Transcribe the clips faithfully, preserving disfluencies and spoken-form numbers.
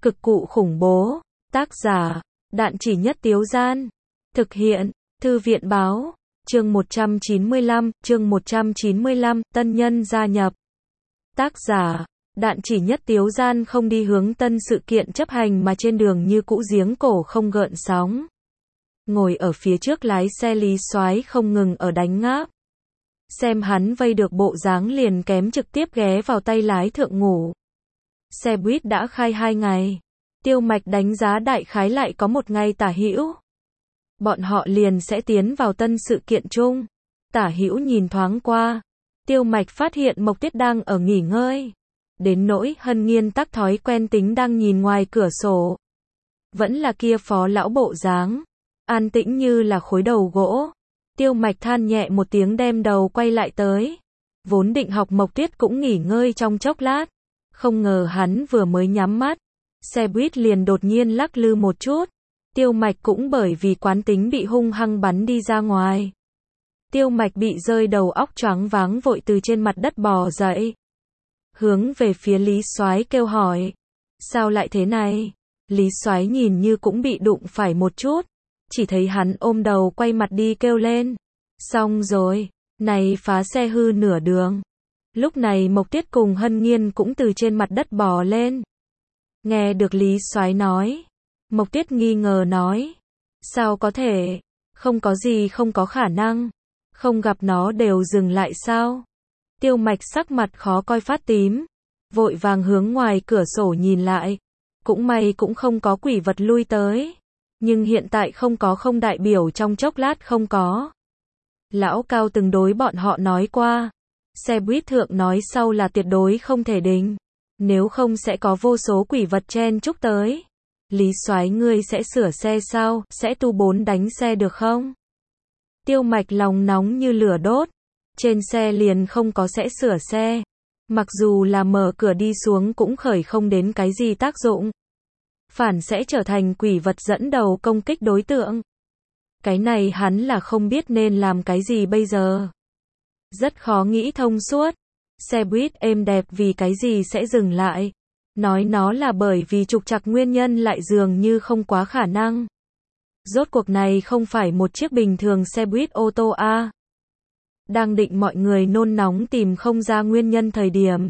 Cực cụ khủng bố. Tác giả, Đạn Chỉ Nhất Tiếu Gian. Thực hiện, Thư viện Báo. Chương một trăm chín mươi lăm, chương một trăm chín mươi lăm, tân nhân gia nhập. Tác giả, Đạn Chỉ Nhất Tiếu Gian không đi hướng tân sự kiện chấp hành mà trên đường như cũ giếng cổ không gợn sóng. Ngồi ở phía trước lái xe Lý Soái không ngừng ở đánh ngáp. Xem hắn vây được bộ dáng liền kém trực tiếp ghé vào tay lái thượng ngủ. Xe buýt đã khai hai ngày. Tiêu Mạch đánh giá đại khái lại có một ngày tả hữu. Bọn họ liền sẽ tiến vào tân sự kiện chung. Tả hữu nhìn thoáng qua. Tiêu Mạch phát hiện Mộc Tiết đang ở nghỉ ngơi. Đến nỗi Hân Nghiên tắc thói quen tính đang nhìn ngoài cửa sổ. Vẫn là kia phó lão bộ dáng. An tĩnh như là khối đầu gỗ. Tiêu Mạch than nhẹ một tiếng đem đầu quay lại tới. Vốn định học Mộc Tiết cũng nghỉ ngơi trong chốc lát. Không ngờ hắn vừa mới nhắm mắt. Xe buýt liền đột nhiên lắc lư một chút. Tiêu Mạch cũng bởi vì quán tính bị hung hăng bắn đi ra ngoài. Tiêu Mạch bị rơi đầu óc choáng váng vội từ trên mặt đất bò dậy. Hướng về phía Lý Soái kêu hỏi. Sao lại thế này? Lý Soái nhìn như cũng bị đụng phải một chút. Chỉ thấy hắn ôm đầu quay mặt đi kêu lên. Xong rồi, này phá xe hư nửa đường. Lúc này Mộc Tiết cùng Hân Nghiên cũng từ trên mặt đất bò lên. Nghe được Lý Soái nói. Mộc Tiết nghi ngờ nói. Sao có thể? Không có gì không có khả năng. Không gặp nó đều dừng lại sao? Tiêu Mạch sắc mặt khó coi phát tím. Vội vàng hướng ngoài cửa sổ nhìn lại. Cũng may cũng không có quỷ vật lui tới. Nhưng hiện tại không có không đại biểu trong chốc lát không có. Lão Cao từng đối bọn họ nói qua. Xe buýt thượng nói sau là tuyệt đối không thể đình. Nếu không sẽ có vô số quỷ vật chen chúc tới. Lý Soái ngươi sẽ sửa xe sao? Sẽ tu bốn đánh xe được không? Tiêu Mạch lòng nóng như lửa đốt. Trên xe liền không có sẽ sửa xe. Mặc dù là mở cửa đi xuống cũng khởi không đến cái gì tác dụng. Phản sẽ trở thành quỷ vật dẫn đầu công kích đối tượng. Cái này hắn là không biết nên làm cái gì bây giờ. Rất khó nghĩ thông suốt. Xe buýt êm đẹp vì cái gì sẽ dừng lại. Nói nó là bởi vì trục trặc nguyên nhân lại dường như không quá khả năng. Rốt cuộc này không phải một chiếc bình thường xe buýt ô tô A. Đang định mọi người nôn nóng tìm không ra nguyên nhân thời điểm.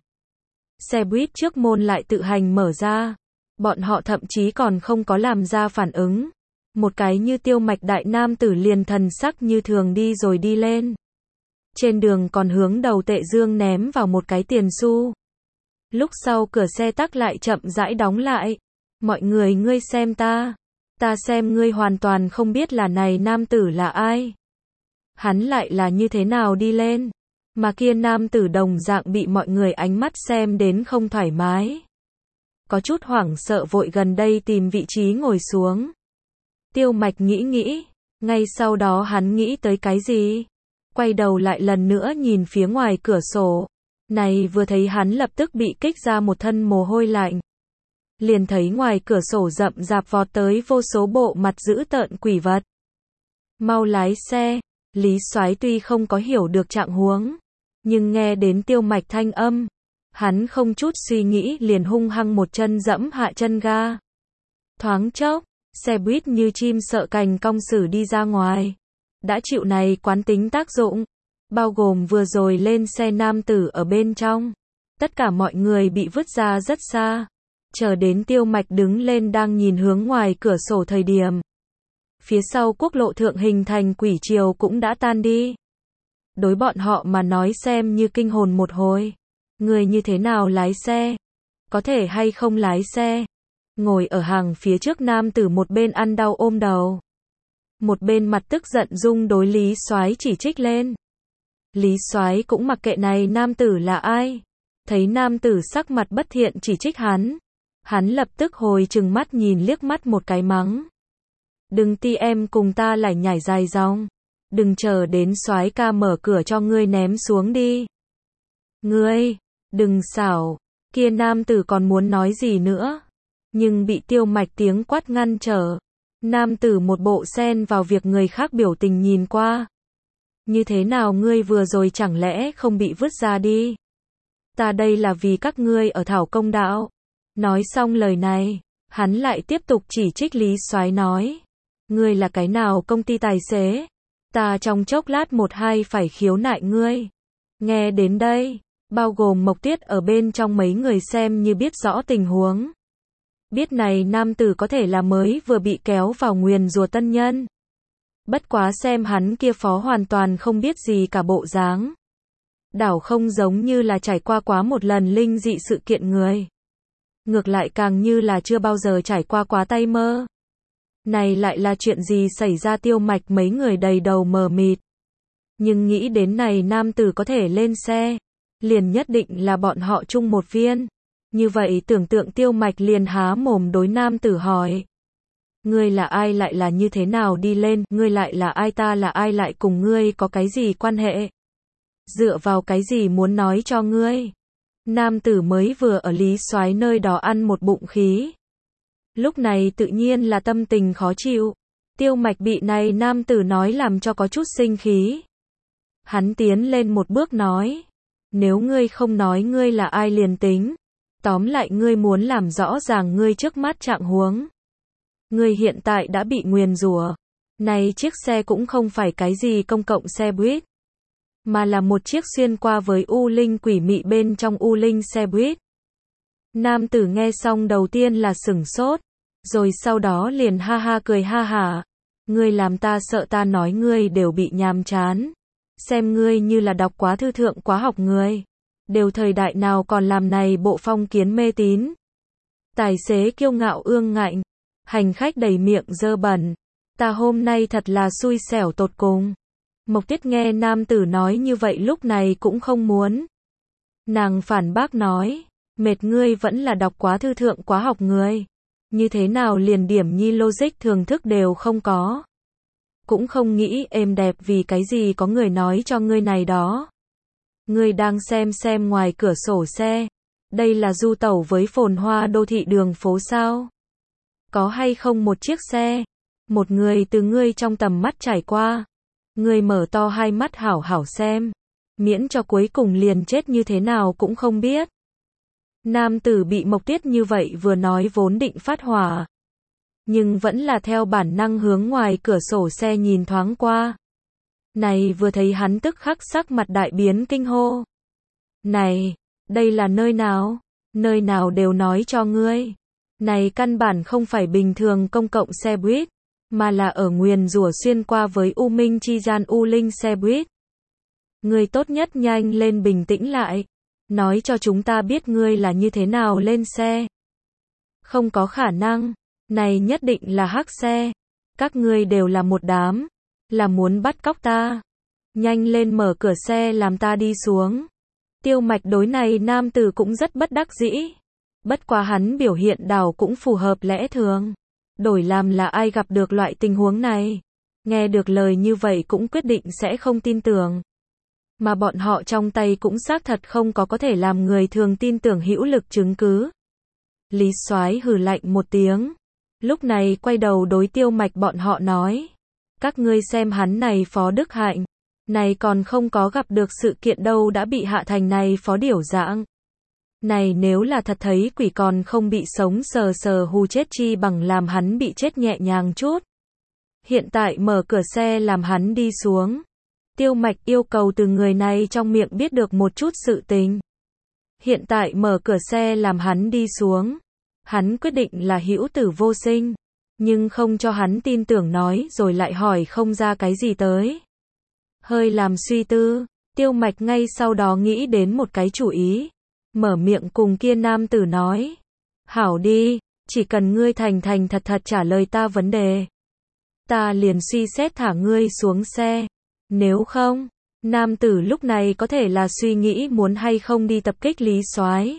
Xe buýt trước môn lại tự hành mở ra. Bọn họ thậm chí còn không có làm ra phản ứng. Một cái như Tiêu Mạch đại nam tử liền thần sắc như thường đi rồi đi lên. Trên đường còn hướng đầu tệ dương ném vào một cái tiền xu. Lúc sau cửa xe tắc lại chậm rãi đóng lại. Mọi người ngươi xem ta. Ta xem ngươi hoàn toàn không biết là này nam tử là ai. Hắn lại là như thế nào đi lên. Mà kia nam tử đồng dạng bị mọi người ánh mắt xem đến không thoải mái. Có chút hoảng sợ vội gần đây tìm vị trí ngồi xuống. Tiêu Mạch nghĩ nghĩ. Ngay sau đó hắn nghĩ tới cái gì? Quay đầu lại lần nữa nhìn phía ngoài cửa sổ. Này vừa thấy hắn lập tức bị kích ra một thân mồ hôi lạnh. Liền thấy ngoài cửa sổ rậm rạp vọt tới vô số bộ mặt dữ tợn quỷ vật. Mau lái xe. Lý Soái tuy không có hiểu được trạng huống. Nhưng nghe đến Tiêu Mạch thanh âm. Hắn không chút suy nghĩ liền hung hăng một chân dẫm hạ chân ga. Thoáng chốc, xe buýt như chim sợ cành cong xử đi ra ngoài. Đã chịu này quán tính tác dụng. Bao gồm vừa rồi lên xe nam tử ở bên trong. Tất cả mọi người bị vứt ra rất xa. Chờ đến Tiêu Mạch đứng lên đang nhìn hướng ngoài cửa sổ thời điểm. Phía sau quốc lộ thượng hình thành quỷ triều cũng đã tan đi. Đối bọn họ mà nói xem như kinh hồn một hồi. Người như thế nào lái xe? Có thể hay không lái xe? Ngồi ở hàng phía trước nam tử một bên ăn đau ôm đầu. Một bên mặt tức giận dung đối Lý Soái chỉ trích lên. Lý Soái cũng mặc kệ này nam tử là ai. Thấy nam tử sắc mặt bất thiện chỉ trích hắn. Hắn lập tức hồi trừng mắt nhìn liếc mắt một cái mắng. Đừng ti em cùng ta lại nhảy dài dòng. Đừng chờ đến Soái ca mở cửa cho ngươi ném xuống đi. Ngươi, đừng xảo. Kia nam tử còn muốn nói gì nữa. Nhưng bị Tiêu Mạch tiếng quát ngăn trở. Nam tử một bộ xen vào việc người khác biểu tình nhìn qua. Như thế nào ngươi vừa rồi chẳng lẽ không bị vứt ra đi? Ta đây là vì các ngươi ở thảo công đạo. Nói xong lời này, Hắn lại tiếp tục chỉ trích Lý Soái nói. Ngươi là cái nào công ty tài xế? Ta trong chốc lát một hai phải khiếu nại ngươi. Nghe đến đây, bao gồm Mộc Tiết ở bên trong mấy người xem như biết rõ tình huống. Biết này nam tử có thể là mới vừa bị kéo vào nguyền rủa tân nhân. Bất quá xem hắn kia phó hoàn toàn không biết gì cả bộ dáng. Đảo không giống như là trải qua quá một lần linh dị sự kiện người. Ngược lại càng như là chưa bao giờ trải qua quá tay mơ. Này lại là chuyện gì xảy ra? Tiêu Mạch mấy người đầy đầu mờ mịt. Nhưng nghĩ đến này nam tử có thể lên xe, liền nhất định là bọn họ chung một viên. Như vậy tưởng tượng Tiêu Mạch liền há mồm đối nam tử hỏi. Ngươi là ai, lại là như thế nào đi lên, ngươi lại là ai, ta là ai, lại cùng ngươi có cái gì quan hệ? Dựa vào cái gì muốn nói cho ngươi? Nam tử mới vừa ở Lý Soái nơi đó ăn một bụng khí. Lúc này tự nhiên là tâm tình khó chịu. Tiêu Mạch bị này nam tử nói làm cho có chút sinh khí. Hắn tiến lên một bước nói. Nếu ngươi không nói ngươi là ai liền tính. Tóm lại ngươi muốn làm rõ ràng ngươi trước mắt trạng huống. Ngươi hiện tại đã bị nguyền rủa. Này chiếc xe cũng không phải cái gì công cộng xe buýt, mà là một chiếc xuyên qua với u linh quỷ mị bên trong u linh xe buýt. Nam tử nghe xong đầu tiên là sửng sốt, rồi sau đó liền ha ha cười ha hả. Ngươi làm ta sợ, ta nói ngươi đều bị nhàm chán. Xem ngươi như là đọc quá thư thượng quá học người. Đều thời đại nào còn làm này bộ phong kiến mê tín. Tài xế kiêu ngạo ương ngạnh, hành khách đầy miệng dơ bẩn. Ta hôm nay thật là xui xẻo tột cùng. Mộc Tiết nghe nam tử nói như vậy lúc này cũng không muốn. Nàng phản bác nói, mệt ngươi vẫn là đọc quá thư thượng quá học người. Như thế nào liền điểm nhi logic thường thức đều không có. Cũng không nghĩ êm đẹp vì cái gì có người nói cho ngươi này đó. Ngươi đang xem xem ngoài cửa sổ xe. Đây là du tẩu với phồn hoa đô thị đường phố sao? Có hay không một chiếc xe? Một người từ ngươi trong tầm mắt trải qua. Ngươi mở to hai mắt hảo hảo xem. Miễn cho cuối cùng liền chết như thế nào cũng không biết. Nam tử bị Mộc Tiết như vậy vừa nói vốn định phát hỏa. Nhưng vẫn là theo bản năng hướng ngoài cửa sổ xe nhìn thoáng qua. Này vừa thấy hắn tức khắc sắc mặt đại biến kinh hô. Này, đây là nơi nào? Nơi nào đều nói cho ngươi. Này căn bản không phải bình thường công cộng xe buýt, mà là ở nguyền rủa xuyên qua với U Minh chi gian U Linh xe buýt. Ngươi tốt nhất nhanh lên bình tĩnh lại. Nói cho chúng ta biết ngươi là như thế nào lên xe. Không có khả năng. Này nhất định là hắc xe. Các ngươi đều là một đám. Là muốn bắt cóc ta. Nhanh lên mở cửa xe làm ta đi xuống. Tiêu Mạch đối này nam tử cũng rất bất đắc dĩ. Bất quá hắn biểu hiện đảo cũng phù hợp lẽ thường. Đổi làm là ai gặp được loại tình huống này. Nghe được lời như vậy cũng quyết định sẽ không tin tưởng. Mà bọn họ trong tay cũng xác thật không có có thể làm người thường tin tưởng hữu lực chứng cứ. Lý Soái hừ lạnh một tiếng. Lúc này quay đầu đối Tiêu Mạch bọn họ nói. Các ngươi xem hắn này phó đức hạnh. Này còn không có gặp được sự kiện đâu đã bị hạ thành này phó điểu dạng. Này nếu là thật thấy quỷ còn không bị sống sờ sờ hù chết chi bằng làm hắn bị chết nhẹ nhàng chút. Hiện tại mở cửa xe làm hắn đi xuống. Tiêu Mạch yêu cầu từ người này trong miệng biết được một chút sự tình. Hiện tại mở cửa xe làm hắn đi xuống. Hắn quyết định là hữu tử vô sinh. Nhưng không cho hắn tin tưởng nói rồi lại hỏi không ra cái gì tới. Hơi làm suy tư, Tiêu Mạch ngay sau đó nghĩ đến một cái chủ ý. Mở miệng cùng kia nam tử nói. Hảo đi, chỉ cần ngươi thành thành thật thật trả lời ta vấn đề. Ta liền suy xét thả ngươi xuống xe. Nếu không, nam tử lúc này có thể là suy nghĩ muốn hay không đi tập kích Lý Soái.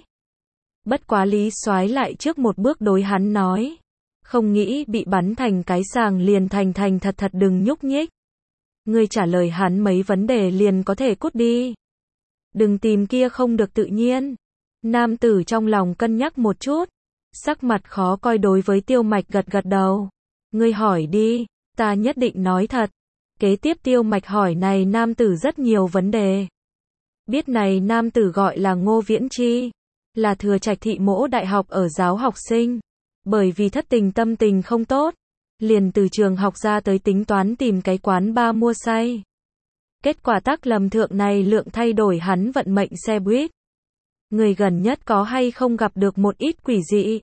Bất quá Lý Soái lại trước một bước đối hắn nói. Không nghĩ bị bắn thành cái sàng liền thành thành thật thật đừng nhúc nhích. Ngươi trả lời hắn mấy vấn đề liền có thể cút đi. Đừng tìm kia không được tự nhiên. Nam tử trong lòng cân nhắc một chút. Sắc mặt khó coi đối với Tiêu Mạch gật gật đầu. Ngươi hỏi đi, ta nhất định nói thật. Kế tiếp Tiêu Mạch hỏi này nam tử rất nhiều vấn đề. Biết này nam tử gọi là Ngô Viễn Chi. Là Thừa Trạch thị mỗ đại học ở giáo học sinh. Bởi vì thất tình tâm tình không tốt, liền từ trường học ra tới tính toán tìm cái quán bar mua say. Kết quả tác lầm thượng này lượng thay đổi hắn vận mệnh xe buýt. Người gần nhất có hay không gặp được một ít quỷ dị.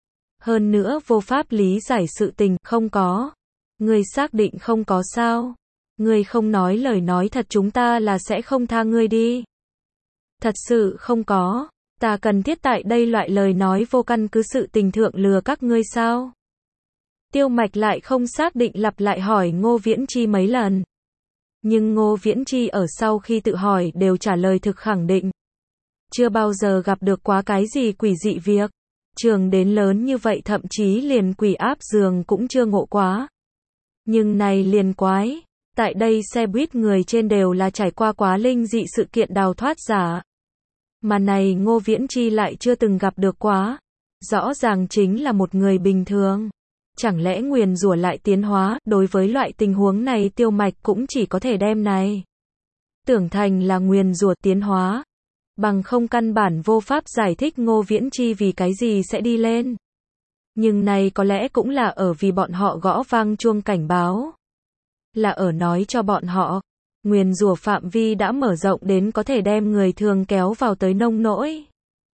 Hơn nữa vô pháp lý giải sự tình, không có. Người xác định không có sao. Người không nói lời nói thật chúng ta là sẽ không tha ngươi đi. Thật sự không có. Ta cần thiết tại đây loại lời nói vô căn cứ sự tình thượng lừa các ngươi sao? Tiêu Mạch lại không xác định lặp lại hỏi Ngô Viễn Chi mấy lần. Nhưng Ngô Viễn Chi ở sau khi tự hỏi đều trả lời thực khẳng định. Chưa bao giờ gặp được quá cái gì quỷ dị việc. Trường đến lớn như vậy thậm chí liền quỷ áp giường cũng chưa ngộ quá. Nhưng này liền quái. Tại đây xe buýt người trên đều là trải qua quá linh dị sự kiện đào thoát giả. Mà này Ngô Viễn Chi lại chưa từng gặp được quá. Rõ ràng chính là một người bình thường. Chẳng lẽ nguyền rủa lại tiến hóa, đối với loại tình huống này Tiêu Mạch cũng chỉ có thể đem này. Tưởng thành là nguyền rủa tiến hóa. Bằng không căn bản vô pháp giải thích Ngô Viễn Chi vì cái gì sẽ đi lên. Nhưng này có lẽ cũng là ở vì bọn họ gõ vang chuông cảnh báo. Là ở nói cho bọn họ. Nguyền rủa phạm vi đã mở rộng đến có thể đem người thường kéo vào tới nông nỗi.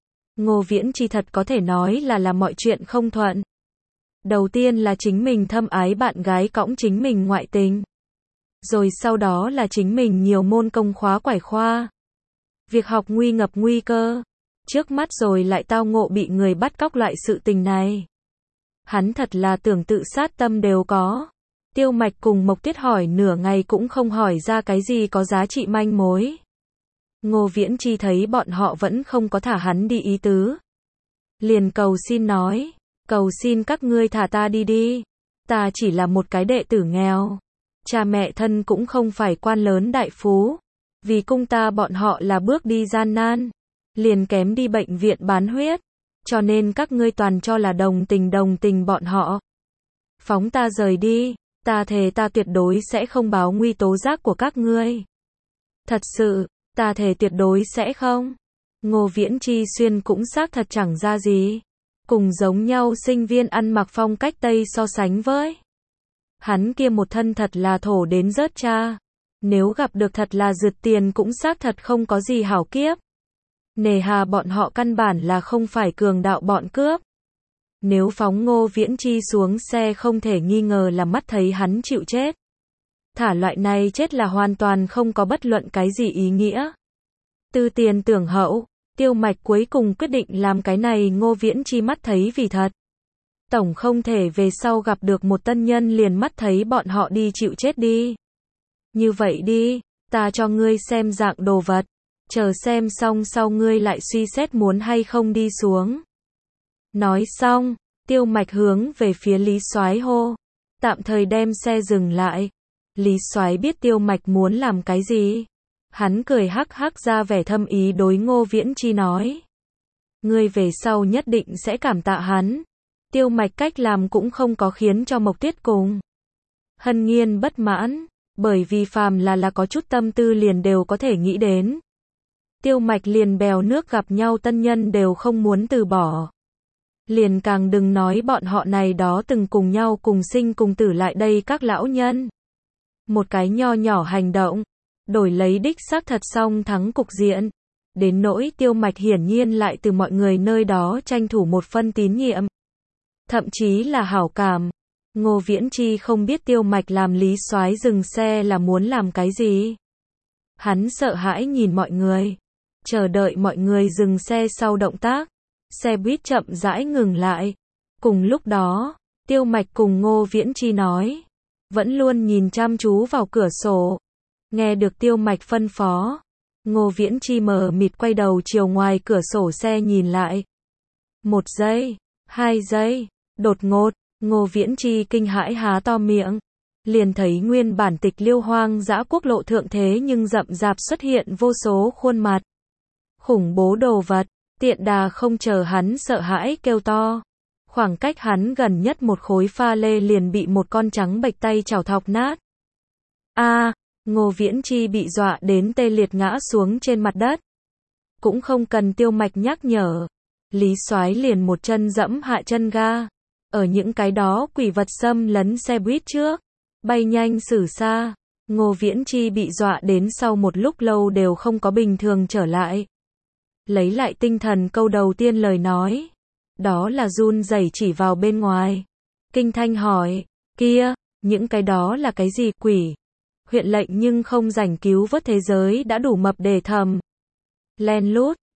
Ngô Viễn Chi thật có thể nói là làm mọi chuyện không thuận. Đầu tiên là chính mình thâm ái bạn gái cõng chính mình ngoại tình. Rồi sau đó là chính mình nhiều môn công khóa quải khoa. Việc học nguy ngập nguy cơ. Trước mắt rồi lại tao ngộ bị người bắt cóc loại sự tình này. Hắn thật là tưởng tự sát tâm đều có. Tiêu Mạch cùng Mộc Tuyết hỏi nửa ngày cũng không hỏi ra cái gì có giá trị manh mối. Ngô Viễn Chi thấy bọn họ vẫn không có thả hắn đi ý tứ. Liền cầu xin nói, cầu xin các ngươi thả ta đi đi. Ta chỉ là một cái đệ tử nghèo. Cha mẹ thân cũng không phải quan lớn đại phú. Vì cung ta bọn họ là bước đi gian nan. Liền kém đi bệnh viện bán huyết. Cho nên các ngươi toàn cho là đồng tình đồng tình bọn họ. Phóng ta rời đi. Ta thề ta tuyệt đối sẽ không báo nguy tố giác của các ngươi. Thật sự, ta thề tuyệt đối sẽ không. Ngô Viễn Chi xuyên cũng xác thật chẳng ra gì. Cùng giống nhau sinh viên ăn mặc phong cách Tây so sánh với. Hắn kia một thân thật là thổ đến rớt cha. Nếu gặp được thật là rượt tiền cũng xác thật không có gì hảo kiếp. Nề hà bọn họ căn bản là không phải cường đạo bọn cướp. Nếu phóng Ngô Viễn Chi xuống xe không thể nghi ngờ là mắt thấy hắn chịu chết. Thả loại này chết là hoàn toàn không có bất luận cái gì ý nghĩa. Tư tiền tưởng hậu, Tiêu Mạch cuối cùng quyết định làm cái này Ngô Viễn Chi mắt thấy vì thật. Tổng không thể về sau gặp được một tân nhân liền mắt thấy bọn họ đi chịu chết đi. Như vậy đi, ta cho ngươi xem dạng đồ vật. Chờ xem xong sau ngươi lại suy xét muốn hay không đi xuống. Nói xong, Tiêu Mạch hướng về phía Lý Soái hô. Tạm thời đem xe dừng lại. Lý Soái biết Tiêu Mạch muốn làm cái gì. Hắn cười hắc hắc ra vẻ thâm ý đối Ngô Viễn Chi nói. Ngươi về sau nhất định sẽ cảm tạ hắn. Tiêu Mạch cách làm cũng không có khiến cho Mộc Tuyết cùng Hân Nghiên bất mãn. Bởi vì phàm là là có chút tâm tư liền đều có thể nghĩ đến. Tiêu Mạch liền bèo nước gặp nhau tân nhân đều không muốn từ bỏ. Liền càng đừng nói bọn họ này đó từng cùng nhau cùng sinh cùng tử lại đây các lão nhân. Một cái nho nhỏ hành động, đổi lấy đích xác thật song thắng cục diện. Đến nỗi Tiêu Mạch hiển nhiên lại từ mọi người nơi đó tranh thủ một phân tín nhiệm. Thậm chí là hảo cảm. Ngô Viễn Chi không biết Tiêu Mạch làm Lý Soái dừng xe là muốn làm cái gì. Hắn sợ hãi nhìn mọi người. Chờ đợi mọi người dừng xe sau động tác. Xe buýt chậm rãi ngừng lại. Cùng lúc đó, Tiêu Mạch cùng Ngô Viễn Chi nói. Vẫn luôn nhìn chăm chú vào cửa sổ. Nghe được Tiêu Mạch phân phó. Ngô Viễn Chi mờ mịt quay đầu chiều ngoài cửa sổ xe nhìn lại. Một giây, hai giây, đột ngột, Ngô Viễn Chi kinh hãi há to miệng. Liền thấy nguyên bản tịch liêu hoang dã quốc lộ thượng thế nhưng rậm rạp xuất hiện vô số khuôn mặt. Khủng bố đồ vật. Tiện đà không chờ hắn sợ hãi kêu to. Khoảng cách hắn gần nhất một khối pha lê liền bị một con trắng bệch tay chảo thọc nát. A, à, Ngô Viễn Chi bị dọa đến tê liệt ngã xuống trên mặt đất. Cũng không cần Tiêu Mạch nhắc nhở. Lý Soái liền một chân dẫm hạ chân ga. Ở những cái đó quỷ vật xâm lấn xe buýt trước, bay nhanh xử xa, Ngô Viễn Chi bị dọa đến sau một lúc lâu đều không có bình thường trở lại. Lấy lại tinh thần câu đầu tiên lời nói. Đó là run rẩy chỉ vào bên ngoài. Kinh Thanh hỏi, kia, những cái đó là cái gì quỷ? Huyện lệnh nhưng không rảnh cứu vớt thế giới đã đủ mập để thầm. Len lút,